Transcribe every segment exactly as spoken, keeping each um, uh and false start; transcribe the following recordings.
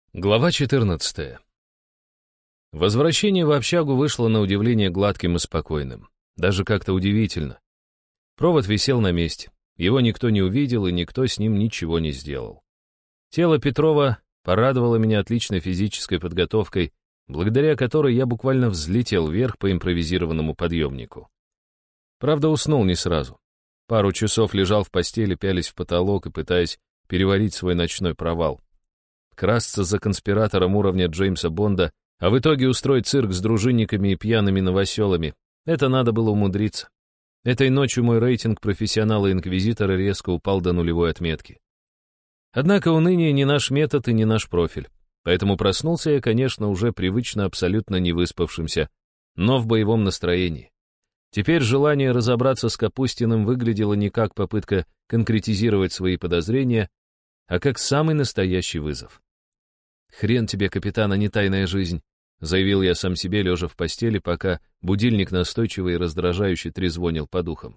Глава четырнадцатая. Возвращение в общагу вышло на удивление гладким и спокойным. Даже как-то удивительно. Провод висел на месте. Его никто не увидел, и никто с ним ничего не сделал. Тело Петрова порадовало меня отличной физической подготовкой, благодаря которой я буквально взлетел вверх по импровизированному подъемнику. Правда, уснул не сразу. Пару часов лежал в постели, пялясь в потолок и пытаясь переварить свой ночной провал. Красться за конспиратором уровня Джеймса Бонда, а в итоге устроить цирк с дружинниками и пьяными новоселами. Это надо было умудриться. Этой ночью мой рейтинг профессионала-инквизитора резко упал до нулевой отметки. Однако уныние не наш метод и не наш профиль. Поэтому проснулся я, конечно, уже привычно абсолютно не выспавшимся, но в боевом настроении. Теперь желание разобраться с Капустиным выглядело не как попытка конкретизировать свои подозрения, а как самый настоящий вызов. «Хрен тебе, капитан, а не тайная жизнь», — заявил я сам себе, лежа в постели, пока будильник настойчиво и раздражающе трезвонил по духам.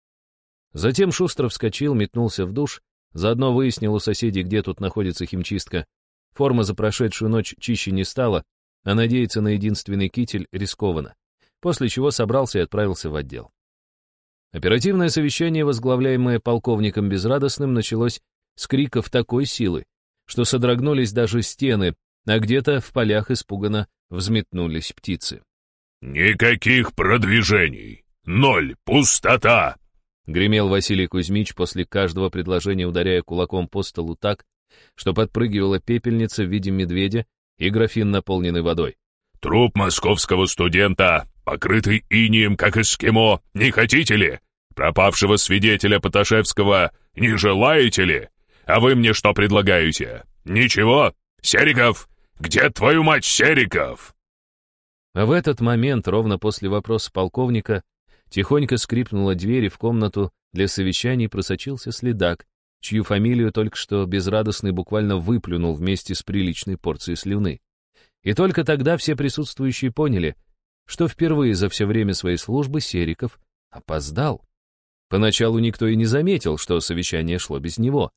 Затем шустро вскочил, метнулся в душ, заодно выяснил у соседей, где тут находится химчистка. Форма за прошедшую ночь чище не стала, а надеяться на единственный китель рискованно, после чего собрался и отправился в отдел. Оперативное совещание, возглавляемое полковником Безрадостным, началось с криков такой силы, что содрогнулись даже стены, а где-то в полях испуганно взметнулись птицы. «Никаких продвижений! Ноль! Пустота!» — гремел Василий Кузьмич после каждого предложения, ударяя кулаком по столу так, что подпрыгивала пепельница в виде медведя и графин, наполненный водой. «Труп московского студента, покрытый инием, как эскимо, не хотите ли? Пропавшего свидетеля Поташевского не желаете ли? А вы мне что предлагаете? Ничего? Сериков? Где твою мать, Сериков?» А в этот момент, ровно после вопроса полковника, тихонько скрипнула дверь, и в комнату для совещаний просочился следак, чью фамилию только что Безрадостный буквально выплюнул вместе с приличной порцией слюны. И только тогда все присутствующие поняли, что впервые за все время своей службы Сериков опоздал. Поначалу никто и не заметил, что совещание шло без него.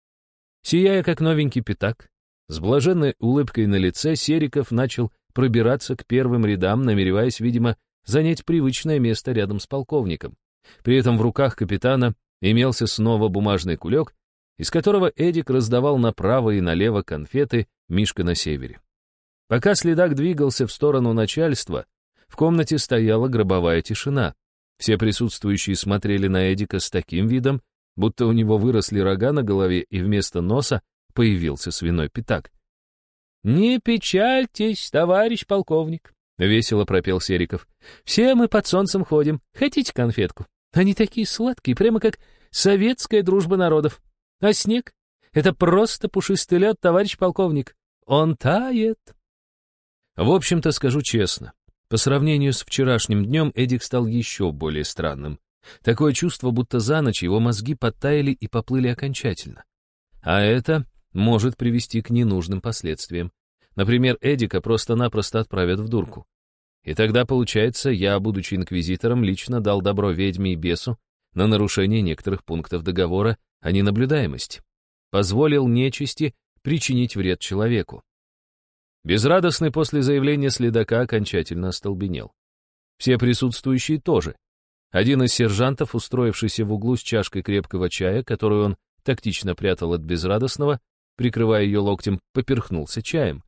Сияя как новенький пятак, с блаженной улыбкой на лице, Сериков начал пробираться к первым рядам, намереваясь, видимо, занять привычное место рядом с полковником. При этом в руках капитана имелся снова бумажный кулек, из которого Эдик раздавал направо и налево конфеты «Мишка на севере». Пока следак двигался в сторону начальства, в комнате стояла гробовая тишина. Все присутствующие смотрели на Эдика с таким видом, будто у него выросли рога на голове, и вместо носа появился свиной пятак. «Не печальтесь, товарищ полковник», — весело пропел Сериков. «Все мы под солнцем ходим. Хотите конфетку? Они такие сладкие, прямо как советская дружба народов. А снег — это просто пушистый лед, товарищ полковник. Он тает». В общем-то, скажу честно, по сравнению с вчерашним днем Эдик стал еще более странным. Такое чувство, будто за ночь его мозги подтаяли и поплыли окончательно. А это может привести к ненужным последствиям. Например, Эдика просто-напросто отправят в дурку. И тогда, получается, я, будучи инквизитором, лично дал добро ведьме и бесу на нарушение некоторых пунктов договора о ненаблюдаемости. Позволил нечисти причинить вред человеку. Безрадостный после заявления следака окончательно остолбенел. Все присутствующие тоже. Один из сержантов, устроившийся в углу с чашкой крепкого чая, которую он тактично прятал от Безрадостного, прикрывая ее локтем, поперхнулся чаем.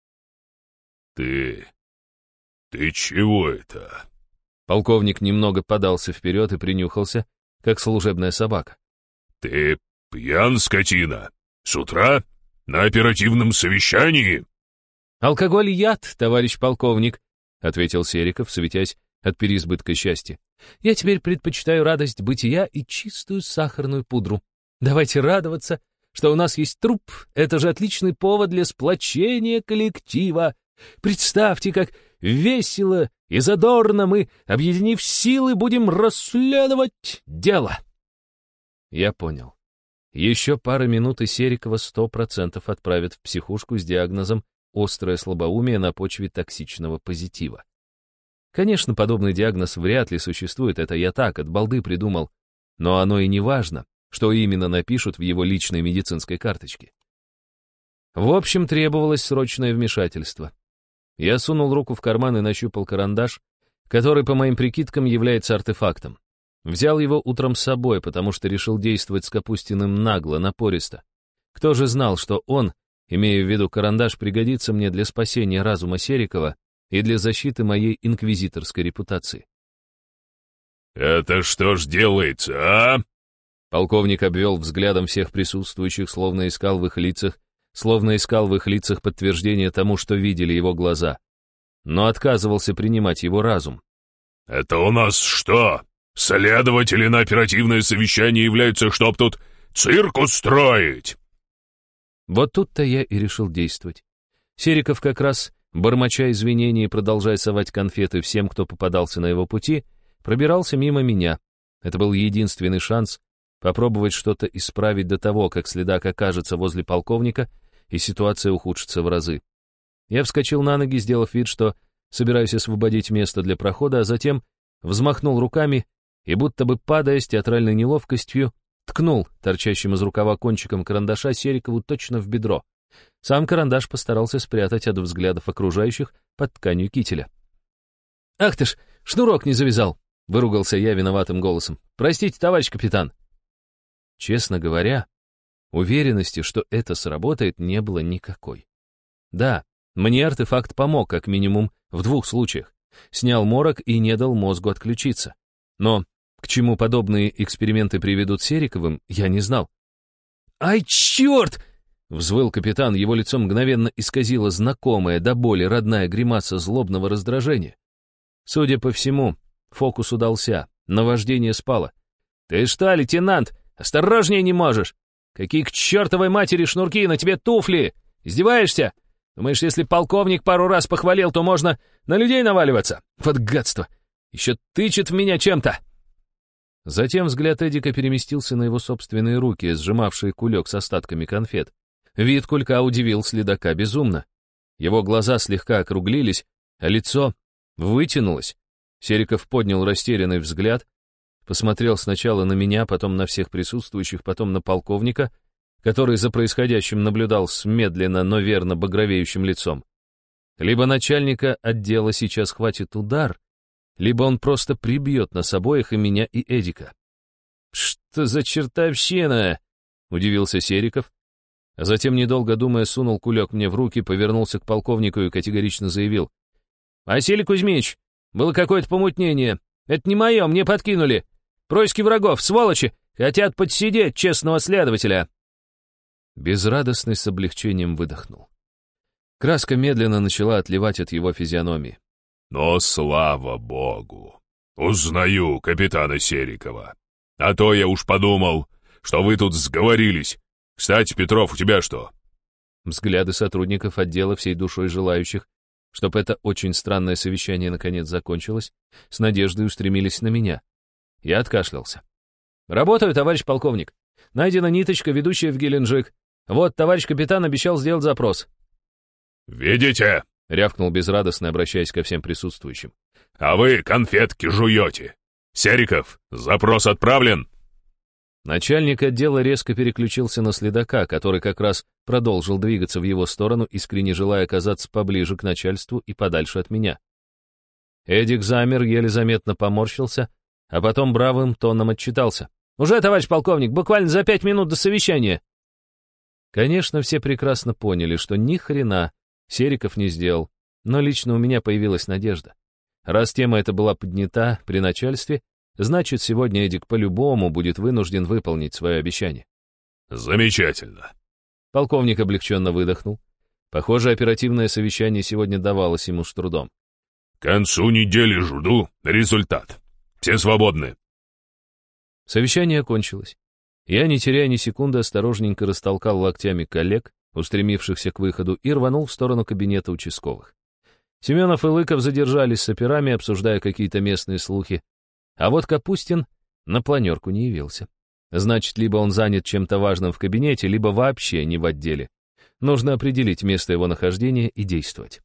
«Ты... ты чего это?» Полковник немного подался вперед и принюхался, как служебная собака. «Ты пьян, скотина? С утра? На оперативном совещании?» «Алкоголь — яд, товарищ полковник», — ответил Сериков, светясь от переизбытка счастья. «Я теперь предпочитаю радость бытия и чистую сахарную пудру. Давайте радоваться, что у нас есть труп. Это же отличный повод для сплочения коллектива. Представьте, как весело и задорно мы, объединив силы, будем расследовать дело». Я понял. Еще пара минут, и Серикова сто процентов отправят в психушку с диагнозом «острое слабоумие на почве токсичного позитива». Конечно, подобный диагноз вряд ли существует, это я так, от балды придумал. Но оно и не важно, что именно напишут в его личной медицинской карточке. В общем, требовалось срочное вмешательство. Я сунул руку в карман и нащупал карандаш, который, по моим прикидкам, является артефактом. Взял его утром с собой, потому что решил действовать с Капустиным нагло, напористо. Кто же знал, что он, имея в виду карандаш, пригодится мне для спасения разума Серикова и для защиты моей инквизиторской репутации. «Это что ж делается, а?» Полковник обвел взглядом всех присутствующих, словно искал в их лицах, словно искал в их лицах подтверждение тому, что видели его глаза, но отказывался принимать его разум. «Это у нас что, следователи на оперативное совещание являются, чтоб тут цирк устроить?» Вот тут-то я и решил действовать. Сериков как раз, бормоча извинения и продолжая совать конфеты всем, кто попадался на его пути, пробирался мимо меня. Это был единственный шанс попробовать что-то исправить до того, как следак окажется возле полковника, и ситуация ухудшится в разы. Я вскочил на ноги, сделав вид, что собираюсь освободить место для прохода, а затем взмахнул руками и, будто бы падая с театральной неловкостью, ткнул торчащим из рукава кончиком карандаша Серикову точно в бедро. Сам карандаш постарался спрятать от взглядов окружающих под тканью кителя. «Ах ты ж, шнурок не завязал!» — выругался я виноватым голосом. «Простите, товарищ капитан!» Честно говоря, уверенности, что это сработает, не было никакой. Да, мне артефакт помог, как минимум, в двух случаях. Снял морок и не дал мозгу отключиться. Но к чему подобные эксперименты приведут Сериковым, я не знал. «Ай, черт!» — взвыл капитан, его лицо мгновенно исказило знакомая до боли родная гримаса злобного раздражения. Судя по всему, фокус удался, наваждение спало. «Ты что, лейтенант, осторожнее не можешь? Какие к чертовой матери шнурки, на тебе туфли! Издеваешься? Думаешь, если полковник пару раз похвалил, то можно на людей наваливаться? Вот гадство! Еще тычет в меня чем-то!» Затем взгляд Эдика переместился на его собственные руки, сжимавшие кулек с остатками конфет. Вид кулька удивил следака безумно. Его глаза слегка округлились, а лицо вытянулось. Сериков поднял растерянный взгляд, посмотрел сначала на меня, потом на всех присутствующих, потом на полковника, который за происходящим наблюдал с медленно, но верно багровеющим лицом. Либо начальника отдела сейчас хватит удар, либо он просто прибьет нас обоих, и меня, и Эдика. «Что за чертовщина?» — удивился Сериков, а затем, недолго думая, сунул кулек мне в руки, повернулся к полковнику и категорично заявил. «Василий Кузьмич, было какое-то помутнение. Это не мое, мне подкинули. Происки врагов, сволочи, хотят подсидеть честного следователя». Безрадостный с облегчением выдохнул. Краска медленно начала отливать от его физиономии. «Но слава богу! Узнаю капитана Серикова. А то я уж подумал, что вы тут сговорились. Кстати, Петров, у тебя что?» Взгляды сотрудников отдела, всей душой желающих, чтобы это очень странное совещание наконец закончилось, с надеждой устремились на меня. Я откашлялся. «Работаю, товарищ полковник. Найдена ниточка, ведущая в Геленджик. Вот, товарищ капитан обещал сделать запрос». «Видите?» — рявкнул безрадостно, обращаясь ко всем присутствующим. «А вы конфетки жуете. Сериков, запрос отправлен?» Начальник отдела резко переключился на следака, который как раз продолжил двигаться в его сторону, искренне желая оказаться поближе к начальству и подальше от меня. Эдик замер, еле заметно поморщился, а потом бравым тоном отчитался. «Уже, товарищ полковник, буквально за пять минут до совещания». Конечно, все прекрасно поняли, что ни хрена Сериков не сделал, но лично у меня появилась надежда. Раз тема эта была поднята при начальстве, значит, сегодня Эдик по-любому будет вынужден выполнить свое обещание. «Замечательно». Полковник облегченно выдохнул. Похоже, оперативное совещание сегодня давалось ему с трудом. «К концу недели жду результат. Все свободны». Совещание окончилось. Я, не теряя ни секунды, осторожненько растолкал локтями коллег, устремившихся к выходу, и рванул в сторону кабинета участковых. Семенов и Лыков задержались с операми, обсуждая какие-то местные слухи, а вот Капустин на планерку не явился. Значит, либо он занят чем-то важным в кабинете, либо вообще не в отделе. Нужно определить место его нахождения и действовать.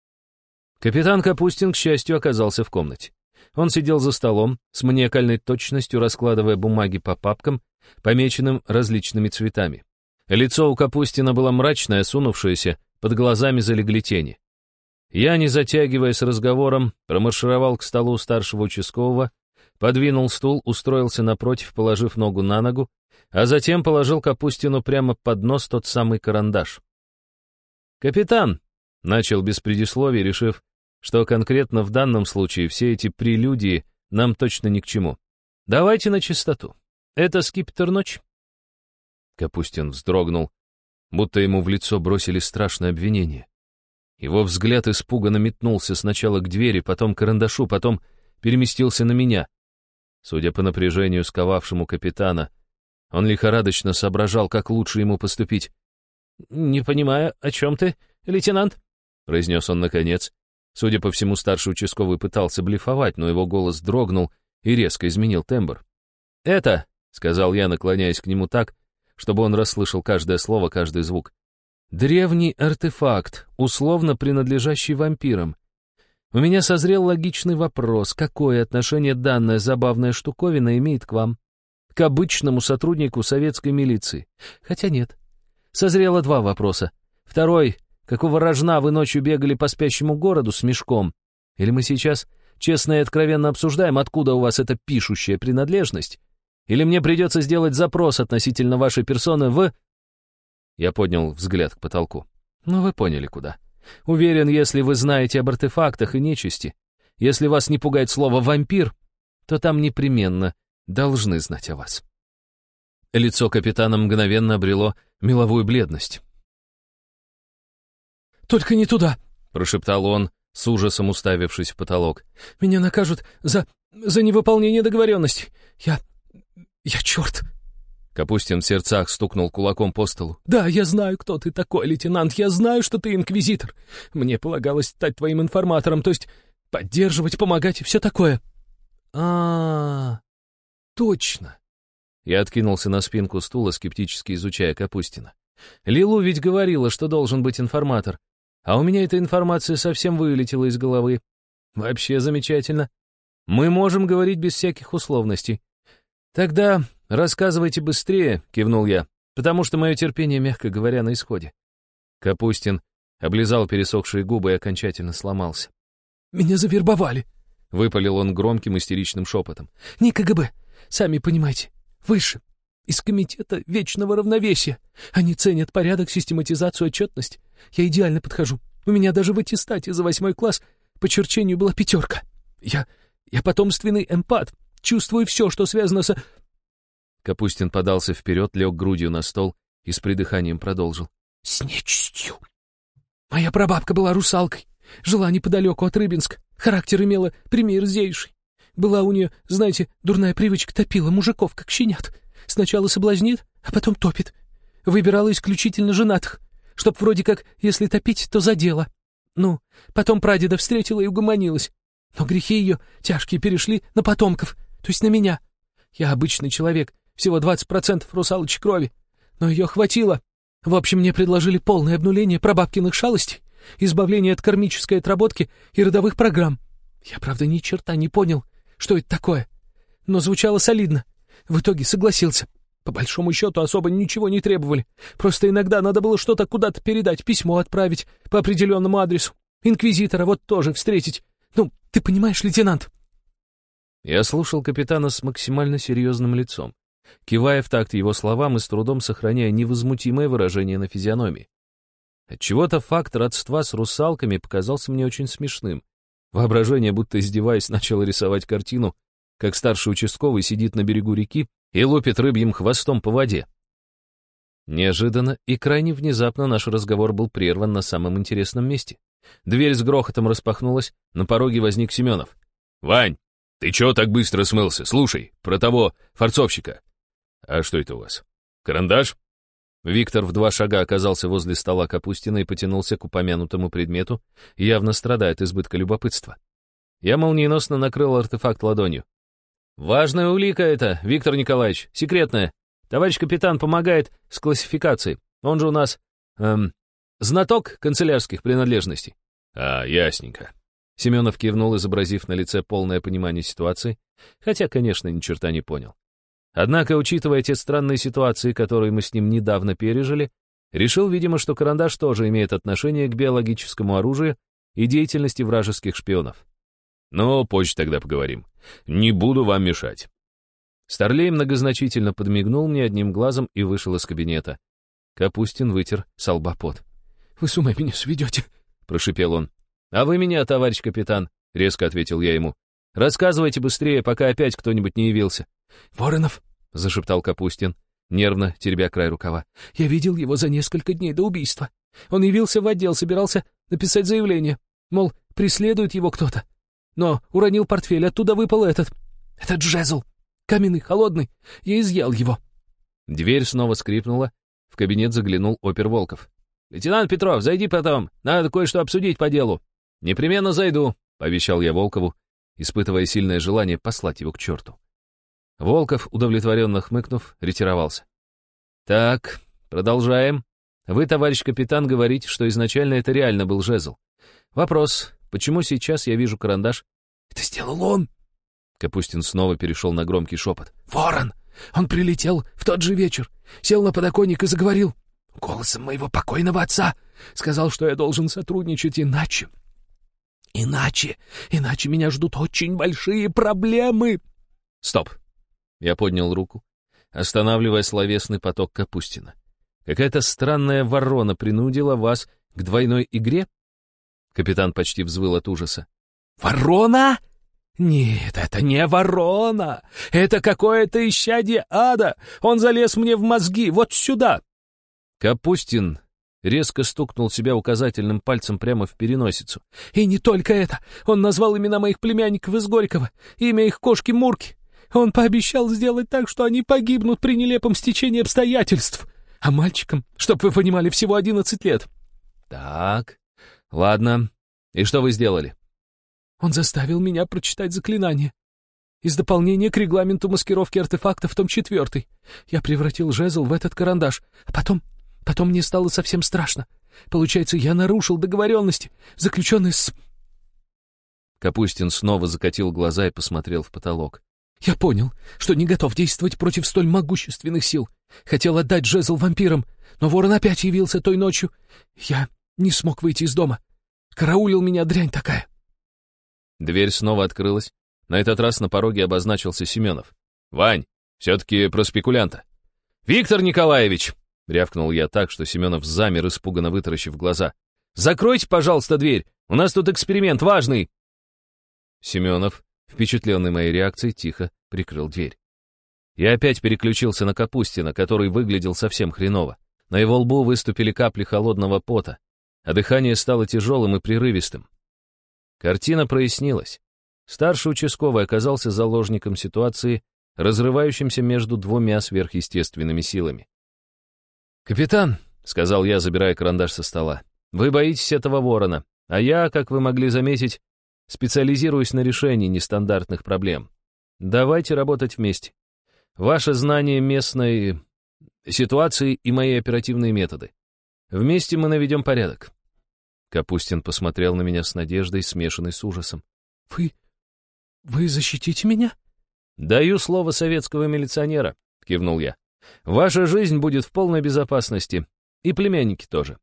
Капитан Капустин, к счастью, оказался в комнате. Он сидел за столом, с маниакальной точностью раскладывая бумаги по папкам, помеченным различными цветами. Лицо у Капустина было мрачное, осунувшееся, под глазами залегли тени. Я, не затягиваясь разговором, промаршировал к столу старшего участкового, подвинул стул, устроился напротив, положив ногу на ногу, а затем положил Капустину прямо под нос тот самый карандаш. «Капитан!» — начал без предисловий, решив, что конкретно в данном случае все эти прелюдии нам точно ни к чему. «Давайте на чистоту. Это скипетр ночь?» Капустин вздрогнул, будто ему в лицо бросили страшное обвинение. Его взгляд испуганно метнулся сначала к двери, потом к карандашу, потом переместился на меня. Судя по напряжению, сковавшему капитана, он лихорадочно соображал, как лучше ему поступить. «Не понимаю, о чем ты, лейтенант?» — произнес он наконец. Судя по всему, старший участковый пытался блефовать, но его голос дрогнул и резко изменил тембр. «Это», — сказал я, наклоняясь к нему так, чтобы он расслышал каждое слово, каждый звук, «древний артефакт, условно принадлежащий вампирам. У меня созрел логичный вопрос, какое отношение данная забавная штуковина имеет к вам? К обычному сотруднику советской милиции? Хотя нет. Созрело два вопроса. Второй, какого рожна вы ночью бегали по спящему городу с мешком? Или мы сейчас честно и откровенно обсуждаем, откуда у вас эта пишущая принадлежность? Или мне придется сделать запрос относительно вашей персоны в...» Я поднял взгляд к потолку. «Ну, вы поняли, куда. Уверен, если вы знаете об артефактах и нечисти, если вас не пугает слово «вампир», то там непременно должны знать о вас». Лицо капитана мгновенно обрело меловую бледность. «Только не туда!» — прошептал он, с ужасом уставившись в потолок. «Меня накажут за... за невыполнение договоренностей. Я... я черт!» Капустин в сердцах стукнул кулаком по столу. «Да, я знаю, кто ты такой, лейтенант. Я знаю, что ты инквизитор. Мне полагалось стать твоим информатором, то есть поддерживать, помогать и все такое». А-а-а, точно. Я откинулся на спинку стула, скептически изучая Капустина. Лилу ведь говорила, что должен быть информатор. А у меня эта информация совсем вылетела из головы. Вообще замечательно. Мы можем говорить без всяких условностей. Тогда рассказывайте быстрее, кивнул я, потому что мое терпение, мягко говоря, на исходе. Капустин облизал пересохшие губы и окончательно сломался. «Меня завербовали», — выпалил он громким истеричным шепотом. «Не КГБ, сами понимаете, выше, из Комитета Вечного Равновесия. Они ценят порядок, систематизацию, отчетность. Я идеально подхожу. У меня даже в аттестате за восьмой класс по черчению была пятерка. Я... я потомственный эмпат, чувствую все, что связано с...» Капустин подался вперед, лег грудью на стол и с придыханием продолжил. «С нечистью. Моя прабабка была русалкой, жила неподалеку от Рыбинска, характер имела примерзейший. Была у нее, знаете, дурная привычка, топила мужиков, как щенят. Сначала соблазнит, а потом топит. Выбирала исключительно женатых, чтоб вроде как, если топить, то за дело. Ну, потом прадеда встретила и угомонилась. Но грехи ее тяжкие перешли на потомков, то есть на меня. Я обычный человек, всего двадцать процентов русалочей крови, но ее хватило. В общем, мне предложили полное обнуление прабабкиных шалостей, избавление от кармической отработки и родовых программ. Я, правда, ни черта не понял, что это такое, но звучало солидно. В итоге согласился. По большому счету особо ничего не требовали. Просто иногда надо было что-то куда-то передать, письмо отправить по определенному адресу. Инквизитора вот тоже встретить. Ну, ты понимаешь, лейтенант?» Я слушал капитана с максимально серьезным лицом, кивая в такт его словам и с трудом сохраняя невозмутимое выражение на физиономии. Отчего-то факт родства с русалками показался мне очень смешным. Воображение, будто издеваясь, начало рисовать картину, как старший участковый сидит на берегу реки и лупит рыбьим хвостом по воде. Неожиданно и крайне внезапно наш разговор был прерван на самом интересном месте. Дверь с грохотом распахнулась, на пороге возник Семенов. «Вань, ты чего так быстро смылся? Слушай, про того форцовщика». «А что это у вас? Карандаш?» Виктор в два шага оказался возле стола Капустина и потянулся к упомянутому предмету, явно страдая от избытка любопытства. Я молниеносно накрыл артефакт ладонью. «Важная улика это, Виктор Николаевич, секретная. Товарищ капитан помогает с классификацией. Он же у нас, эм, знаток канцелярских принадлежностей». «А, ясненько». Семенов кивнул, изобразив на лице полное понимание ситуации, хотя, конечно, ни черта не понял. Однако, учитывая те странные ситуации, которые мы с ним недавно пережили, решил, видимо, что карандаш тоже имеет отношение к биологическому оружию и деятельности вражеских шпионов. Но позже тогда поговорим. Не буду вам мешать. Старлей многозначительно подмигнул мне одним глазом и вышел из кабинета. Капустин вытер со лба пот. «Вы с ума меня сведете?» — прошипел он. «А вы меня, товарищ капитан», — резко ответил я ему. «Рассказывайте быстрее, пока опять кто-нибудь не явился». «Воронов», — зашептал Капустин, нервно теребя край рукава. «Я видел его за несколько дней до убийства. Он явился в отдел, собирался написать заявление. Мол, преследует его кто-то. Но уронил портфель, оттуда выпал этот... Этот жезл. Каменный, холодный. Я изъял его». Дверь снова скрипнула. В кабинет заглянул опер Волков. «Лейтенант Петров, зайди потом. Надо кое-что обсудить по делу». «Непременно зайду», — пообещал я Волкову, испытывая сильное желание послать его к черту. Волков, удовлетворенно хмыкнув, ретировался. «Так, продолжаем. Вы, товарищ капитан, говорите, что изначально это реально был жезл. Вопрос, почему сейчас я вижу карандаш?» «Это сделал он!» Капустин снова перешел на громкий шепот. «Ворон! Он прилетел в тот же вечер, сел на подоконник и заговорил. Голосом моего покойного отца. Сказал, что я должен сотрудничать иначе. Иначе, иначе меня ждут очень большие проблемы». «Стоп!» Я поднял руку, останавливая словесный поток Капустина. «Какая-то странная ворона принудила вас к двойной игре?» Капитан почти взвыл от ужаса. «Ворона? Нет, это не ворона. Это какое-то исчадие ада. Он залез мне в мозги, вот сюда». Капустин резко стукнул себя указательным пальцем прямо в переносицу. «И не только это. Он назвал имена моих племянников из Горького, имя их кошки Мурки. Он пообещал сделать так, что они погибнут при нелепом стечении обстоятельств. А мальчикам, чтоб вы понимали, всего одиннадцать лет». «Так, ладно. И что вы сделали?» «Он заставил меня прочитать заклинание. Из дополнения к регламенту маскировки артефактов, том четвертый. Я превратил жезл в этот карандаш, а потом... Потом мне стало совсем страшно. Получается, я нарушил договоренности, заключенные с...» Капустин снова закатил глаза и посмотрел в потолок. «Я понял, что не готов действовать против столь могущественных сил. Хотел отдать жезл вампирам, но ворон опять явился той ночью. Я не смог выйти из дома. Караулил меня дрянь такая». Дверь снова открылась. На этот раз на пороге обозначился Семенов. «Вань, все-таки про спекулянта». «Виктор Николаевич!» — рявкнул я так, что Семенов замер, испуганно вытаращив глаза. «Закройте, пожалуйста, дверь! У нас тут эксперимент важный!» Семенов, впечатленный моей реакцией, тихо прикрыл дверь. Я опять переключился на Капустина, который выглядел совсем хреново. На его лбу выступили капли холодного пота, а дыхание стало тяжелым и прерывистым. Картина прояснилась. Старший участковый оказался заложником ситуации, разрывающимся между двумя сверхъестественными силами. «Капитан», — сказал я, забирая карандаш со стола, — «вы боитесь этого ворона, а я, как вы могли заметить, специализируюсь на решении нестандартных проблем. Давайте работать вместе. Ваше знание местной ситуации и мои оперативные методы. Вместе мы наведем порядок». Капустин посмотрел на меня с надеждой, смешанной с ужасом. «Вы... вы защитите меня?» «Даю слово советского милиционера», — кивнул я. «Ваша жизнь будет в полной безопасности, и племянники тоже».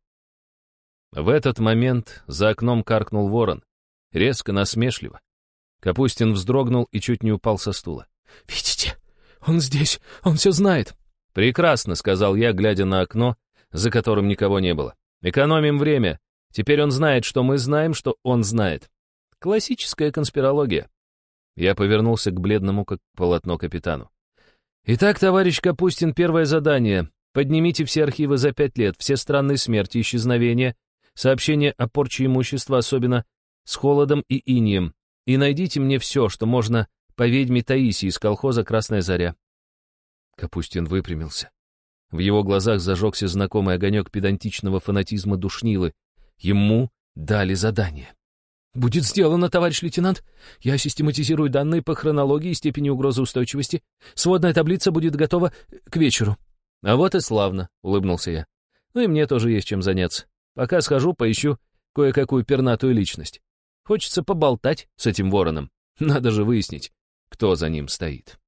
В этот момент за окном каркнул ворон, резко, насмешливо. Капустин вздрогнул и чуть не упал со стула. «Видите? Он здесь, он все знает». «Прекрасно», — сказал я, глядя на окно, за которым никого не было. «Экономим время. Теперь он знает, что мы знаем, что он знает. Классическая конспирология». Я повернулся к бледному, как полотно, капитану. «Итак, товарищ Капустин, первое задание. Поднимите все архивы за пять лет, все странные смерти, исчезновения, сообщения о порче имущества, особенно с холодом и инием, и найдите мне все, что можно по ведьме Таисии из колхоза «Красная заря». Капустин выпрямился. В его глазах зажегся знакомый огонек педантичного фанатизма душнилы. Ему дали задание. «Будет сделано, товарищ лейтенант. Я систематизирую данные по хронологии и степени угрозы устойчивости. Сводная таблица будет готова к вечеру». «А вот и славно», — улыбнулся я. «Ну и мне тоже есть чем заняться. Пока схожу, поищу кое-какую пернатую личность. Хочется поболтать с этим вороном. Надо же выяснить, кто за ним стоит».